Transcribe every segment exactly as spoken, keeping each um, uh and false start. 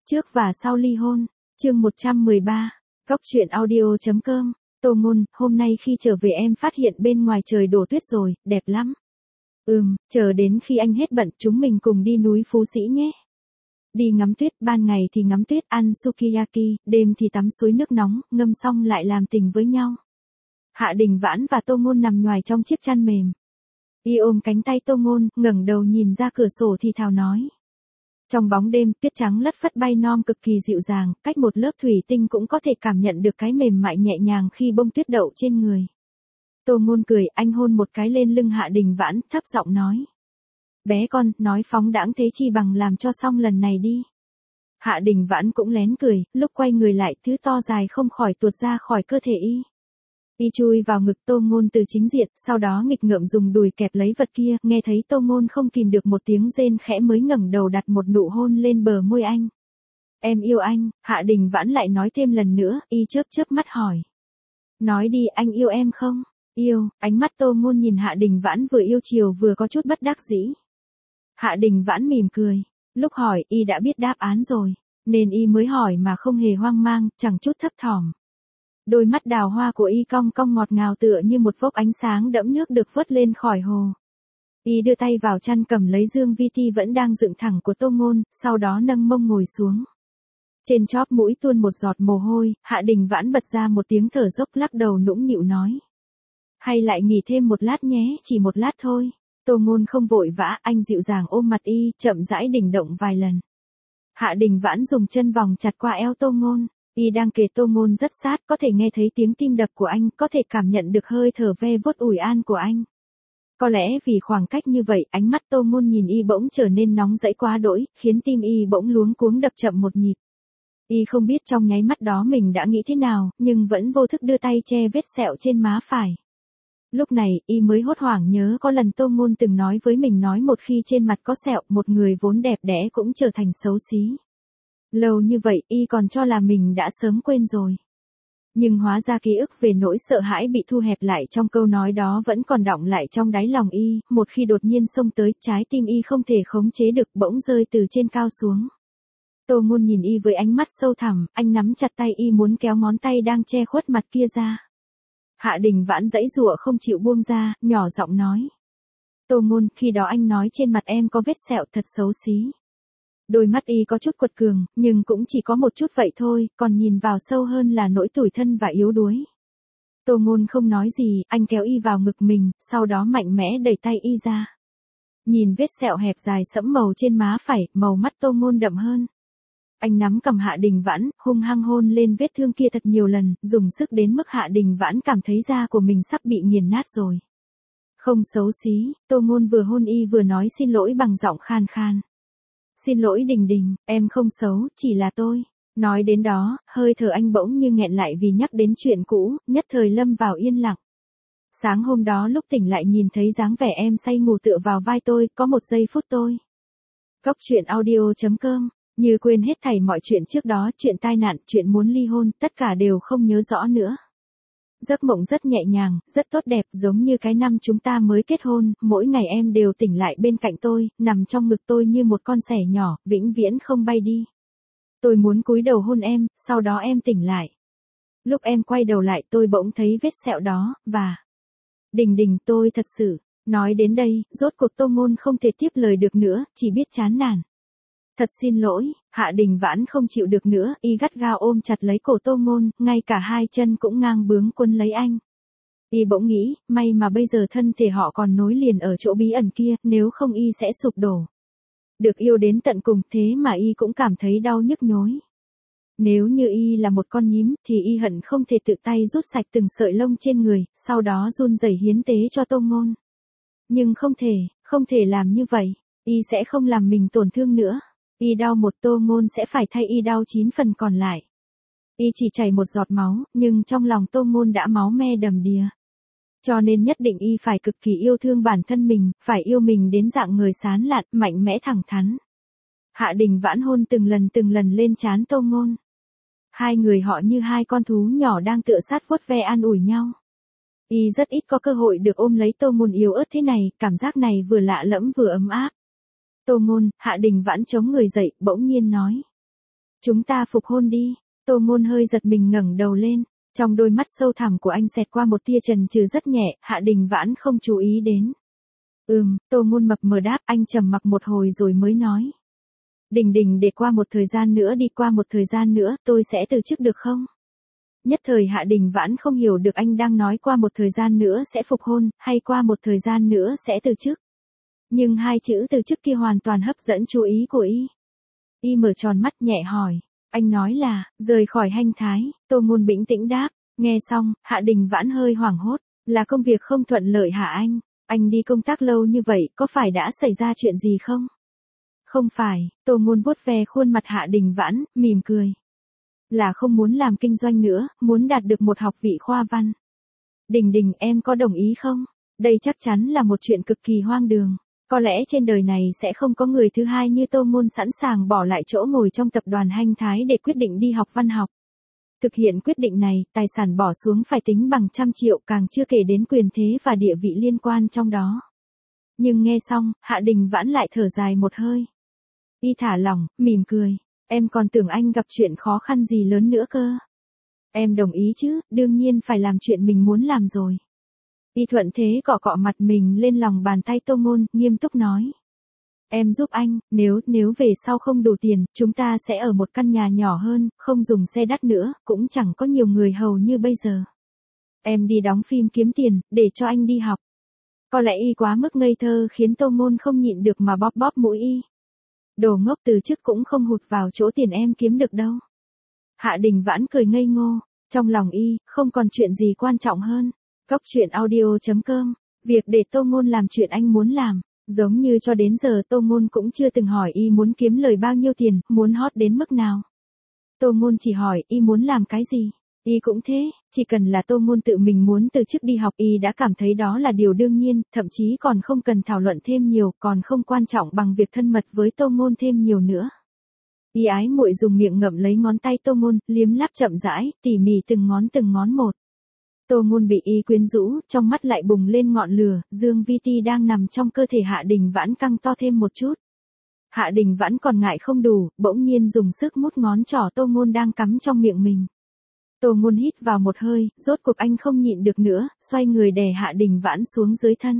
Trước và sau ly hôn, chương một trăm mười ba, Góc truyện audio chấm com, Tô Ngôn, hôm nay khi trở về em phát hiện bên ngoài trời đổ tuyết rồi, đẹp lắm. Ừm, chờ đến khi anh hết bận chúng mình cùng đi núi Phú Sĩ nhé. Đi ngắm tuyết, ban ngày thì ngắm tuyết ăn sukiyaki, đêm thì tắm suối nước nóng, ngâm xong lại làm tình với nhau. Hạ Đình Vãn và Tô Ngôn nằm nhoài trong chiếc chăn mềm. Y ôm cánh tay Tô Ngôn, ngẩng đầu nhìn ra cửa sổ thì thào nói. Trong bóng đêm, tuyết trắng lất phất bay non cực kỳ dịu dàng, cách một lớp thủy tinh cũng có thể cảm nhận được cái mềm mại nhẹ nhàng khi bông tuyết đậu trên người. Tô Ngôn cười, anh hôn một cái lên lưng Hạ Đình Vãn, thấp giọng nói. Bé con, nói phóng đãng thế chi bằng làm cho xong lần này đi. Hạ Đình Vãn cũng lén cười, lúc quay người lại, thứ to dài không khỏi tuột ra khỏi cơ thể y. Y chui vào ngực Tô Ngôn từ chính diện, sau đó nghịch ngợm dùng đùi kẹp lấy vật kia, nghe thấy Tô Ngôn không kìm được một tiếng rên khẽ mới ngẩng đầu đặt một nụ hôn lên bờ môi anh. Em yêu anh, Hạ Đình Vãn lại nói thêm lần nữa, y chớp chớp mắt hỏi. Nói đi, anh yêu em không? Yêu, ánh mắt Tô Ngôn nhìn Hạ Đình Vãn vừa yêu chiều vừa có chút bất đắc dĩ. Hạ Đình Vãn mỉm cười, lúc hỏi y đã biết đáp án rồi, nên y mới hỏi mà không hề hoang mang, chẳng chút thấp thỏm. Đôi mắt đào hoa của y cong cong ngọt ngào tựa như một vốc ánh sáng đẫm nước được vớt lên khỏi hồ. Y đưa tay vào chăn cầm lấy dương vi ti vẫn đang dựng thẳng của Tô Ngôn, sau đó nâng mông ngồi xuống. Trên chóp mũi tuôn một giọt mồ hôi, Hạ Đình Vãn bật ra một tiếng thở dốc lắc đầu nũng nịu nói. Hay lại nghỉ thêm một lát nhé, chỉ một lát thôi. Tô Ngôn không vội vã, anh dịu dàng ôm mặt y, chậm rãi đỉnh động vài lần. Hạ Đình Vãn dùng chân vòng chặt qua eo Tô Ngôn. Y đang kề Tô Ngôn rất sát, có thể nghe thấy tiếng tim đập của anh, có thể cảm nhận được hơi thở ve vuốt ủi an của anh. Có lẽ vì khoảng cách như vậy, ánh mắt Tô Ngôn nhìn y bỗng trở nên nóng rẫy quá đỗi, khiến tim y bỗng luống cuống đập chậm một nhịp. Y không biết trong nháy mắt đó mình đã nghĩ thế nào, nhưng vẫn vô thức đưa tay che vết sẹo trên má phải. Lúc này, y mới hốt hoảng nhớ có lần Tô Ngôn từng nói với mình nói một khi trên mặt có sẹo, một người vốn đẹp đẽ cũng trở thành xấu xí. Lâu như vậy, y còn cho là mình đã sớm quên rồi. Nhưng hóa ra ký ức về nỗi sợ hãi bị thu hẹp lại trong câu nói đó vẫn còn đọng lại trong đáy lòng y, một khi đột nhiên xông tới, trái tim y không thể khống chế được bỗng rơi từ trên cao xuống. Tô Ngôn nhìn y với ánh mắt sâu thẳm, anh nắm chặt tay y muốn kéo ngón tay đang che khuất mặt kia ra. Hạ Đình Vãn giãy giụa không chịu buông ra, nhỏ giọng nói. Tô Ngôn, khi đó anh nói trên mặt em có vết sẹo thật xấu xí. Đôi mắt y có chút quật cường, nhưng cũng chỉ có một chút vậy thôi, còn nhìn vào sâu hơn là nỗi tủi thân và yếu đuối. Tô Ngôn không nói gì, anh kéo y vào ngực mình, sau đó mạnh mẽ đẩy tay y ra. Nhìn vết sẹo hẹp dài sẫm màu trên má phải, màu mắt Tô Ngôn đậm hơn. Anh nắm cầm Hạ Đình Vãn, hung hăng hôn lên vết thương kia thật nhiều lần, dùng sức đến mức Hạ Đình Vãn cảm thấy da của mình sắp bị nghiền nát rồi. Không xấu xí, Tô Ngôn vừa hôn y vừa nói xin lỗi bằng giọng khan khan. Xin lỗi Đình Đình, em không xấu, chỉ là tôi. Nói đến đó, hơi thở anh bỗng như nghẹn lại vì nhắc đến chuyện cũ, nhất thời lâm vào yên lặng. Sáng hôm đó lúc tỉnh lại nhìn thấy dáng vẻ em say ngủ tựa vào vai tôi, có một giây phút tôi. Góc truyện audio chấm com, như quên hết thảy mọi chuyện trước đó, chuyện tai nạn, chuyện muốn ly hôn, tất cả đều không nhớ rõ nữa. Giấc mộng rất nhẹ nhàng, rất tốt đẹp, giống như cái năm chúng ta mới kết hôn, mỗi ngày em đều tỉnh lại bên cạnh tôi, nằm trong ngực tôi như một con sẻ nhỏ, vĩnh viễn không bay đi. Tôi muốn cúi đầu hôn em, sau đó em tỉnh lại. Lúc em quay đầu lại tôi bỗng thấy vết sẹo đó, và... Đình Đình, tôi thật sự... Nói đến đây, rốt cuộc Tô Ngôn không thể tiếp lời được nữa, chỉ biết chán nản. Thật xin lỗi, Hạ Đình Vãn không chịu được nữa, y gắt gao ôm chặt lấy cổ Tô Ngôn, ngay cả hai chân cũng ngang bướng quấn lấy anh. Y bỗng nghĩ, may mà bây giờ thân thể họ còn nối liền ở chỗ bí ẩn kia, nếu không y sẽ sụp đổ. Được yêu đến tận cùng thế mà y cũng cảm thấy đau nhức nhối. Nếu như y là một con nhím, thì y hận không thể tự tay rút sạch từng sợi lông trên người, sau đó run rẩy hiến tế cho Tô Ngôn. Nhưng không thể, không thể làm như vậy, y sẽ không làm mình tổn thương nữa. Y đau một, Tô Ngôn sẽ phải thay y đau chín phần còn lại. Y chỉ chảy một giọt máu, nhưng trong lòng Tô Ngôn đã máu me đầm đìa. Cho nên nhất định y phải cực kỳ yêu thương bản thân mình, phải yêu mình đến dạng người sán lạn, mạnh mẽ thẳng thắn. Hạ Đình Vãn hôn từng lần từng lần lên trán Tô Ngôn. Hai người họ như hai con thú nhỏ đang tựa sát vuốt ve an ủi nhau. Y rất ít có cơ hội được ôm lấy Tô Ngôn yếu ớt thế này, cảm giác này vừa lạ lẫm vừa ấm áp. Tô Ngôn, Hạ Đình Vãn chống người dậy, bỗng nhiên nói. Chúng ta phục hôn đi. Tô Ngôn hơi giật mình ngẩng đầu lên. Trong đôi mắt sâu thẳm của anh xẹt qua một tia chần chừ rất nhẹ, Hạ Đình Vãn không chú ý đến. Ừm, Tô Ngôn mập mờ đáp, anh trầm mặc một hồi rồi mới nói. Đình Đình, để qua một thời gian nữa đi, qua một thời gian nữa, tôi sẽ từ chức được không? Nhất thời Hạ Đình Vãn không hiểu được anh đang nói qua một thời gian nữa sẽ phục hôn, hay qua một thời gian nữa sẽ từ chức. Nhưng hai chữ từ chức kia hoàn toàn hấp dẫn chú ý của y. Y mở tròn mắt nhẹ hỏi. Anh nói là, rời khỏi Hanh Thái. Tô Ngôn bình tĩnh đáp. Nghe xong, Hạ Đình Vãn hơi hoảng hốt. Là công việc không thuận lợi hả anh? Anh đi công tác lâu như vậy, có phải đã xảy ra chuyện gì không? Không phải, Tô Ngôn vuốt ve khuôn mặt Hạ Đình Vãn, mỉm cười. Là không muốn làm kinh doanh nữa, muốn đạt được một học vị khoa văn. Đình Đình, em có đồng ý không? Đây chắc chắn là một chuyện cực kỳ hoang đường. Có lẽ trên đời này sẽ không có người thứ hai như Tô Ngôn sẵn sàng bỏ lại chỗ ngồi trong tập đoàn Hanh Thái để quyết định đi học văn học. Thực hiện quyết định này, tài sản bỏ xuống phải tính bằng trăm triệu, càng chưa kể đến quyền thế và địa vị liên quan trong đó. Nhưng nghe xong, Hạ Đình Vãn lại thở dài một hơi. Y thả lỏng, mỉm cười. Em còn tưởng anh gặp chuyện khó khăn gì lớn nữa cơ. Em đồng ý chứ, đương nhiên phải làm chuyện mình muốn làm rồi. Y thuận thế cọ cọ mặt mình lên lòng bàn tay Tô Ngôn, nghiêm túc nói. Em giúp anh, nếu, nếu về sau không đủ tiền, chúng ta sẽ ở một căn nhà nhỏ hơn, không dùng xe đắt nữa, cũng chẳng có nhiều người hầu như bây giờ. Em đi đóng phim kiếm tiền, để cho anh đi học. Có lẽ y quá mức ngây thơ khiến Tô Ngôn không nhịn được mà bóp bóp mũi y. Đồ ngốc, từ chức cũng không hụt vào chỗ tiền em kiếm được đâu. Hạ Đình Vãn cười ngây ngô, trong lòng y, không còn chuyện gì quan trọng hơn. Góc truyện audio chấm com, việc để Tô Ngôn làm chuyện anh muốn làm, giống như cho đến giờ Tô Ngôn cũng chưa từng hỏi y muốn kiếm lời bao nhiêu tiền, muốn hot đến mức nào. Tô Ngôn chỉ hỏi y muốn làm cái gì, y cũng thế, chỉ cần là Tô Ngôn tự mình muốn từ chức đi học y đã cảm thấy đó là điều đương nhiên, thậm chí còn không cần thảo luận thêm nhiều, còn không quan trọng bằng việc thân mật với Tô Ngôn thêm nhiều nữa. Y ái muội dùng miệng ngậm lấy ngón tay Tô Ngôn, liếm láp chậm rãi, tỉ mỉ từng ngón từng ngón một. Tô Ngôn bị y quyến rũ, trong mắt lại bùng lên ngọn lửa, dương vi ti đang nằm trong cơ thể Hạ Đình Vãn căng to thêm một chút. Hạ Đình Vãn còn ngại không đủ, bỗng nhiên dùng sức mút ngón trỏ Tô Ngôn đang cắm trong miệng mình. Tô Ngôn hít vào một hơi, rốt cuộc anh không nhịn được nữa, xoay người đè Hạ Đình Vãn xuống dưới thân.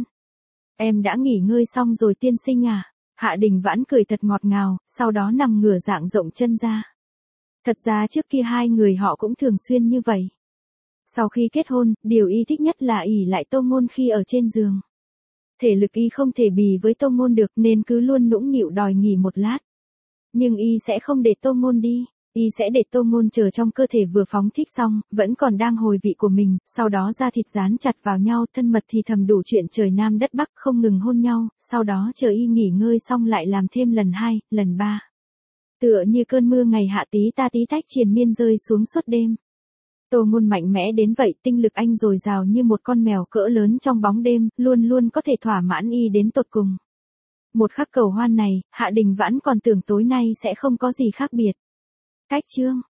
Em đã nghỉ ngơi xong rồi tiên sinh à? Hạ Đình Vãn cười thật ngọt ngào, sau đó nằm ngửa dạng rộng chân ra. Thật ra trước kia hai người họ cũng thường xuyên như vậy. Sau khi kết hôn, điều y thích nhất là ỷ lại Tô Ngôn khi ở trên giường. Thể lực y không thể bì với Tô Ngôn được nên cứ luôn nũng nịu đòi nghỉ một lát. Nhưng y sẽ không để Tô Ngôn đi, y sẽ để Tô Ngôn chờ trong cơ thể vừa phóng thích xong, vẫn còn đang hồi vị của mình, sau đó da thịt dán chặt vào nhau, thân mật thì thầm đủ chuyện trời Nam đất Bắc, không ngừng hôn nhau, sau đó chờ y nghỉ ngơi xong lại làm thêm lần hai, lần ba. Tựa như cơn mưa ngày hạ tí ta tí tách triền miên rơi xuống suốt đêm. Tô Ngôn mạnh mẽ đến vậy, tinh lực anh dồi dào như một con mèo cỡ lớn trong bóng đêm, luôn luôn có thể thỏa mãn y đến tột cùng. Một khắc cầu hoan này, Hạ Đình Vãn còn tưởng tối nay sẽ không có gì khác biệt. Cách chương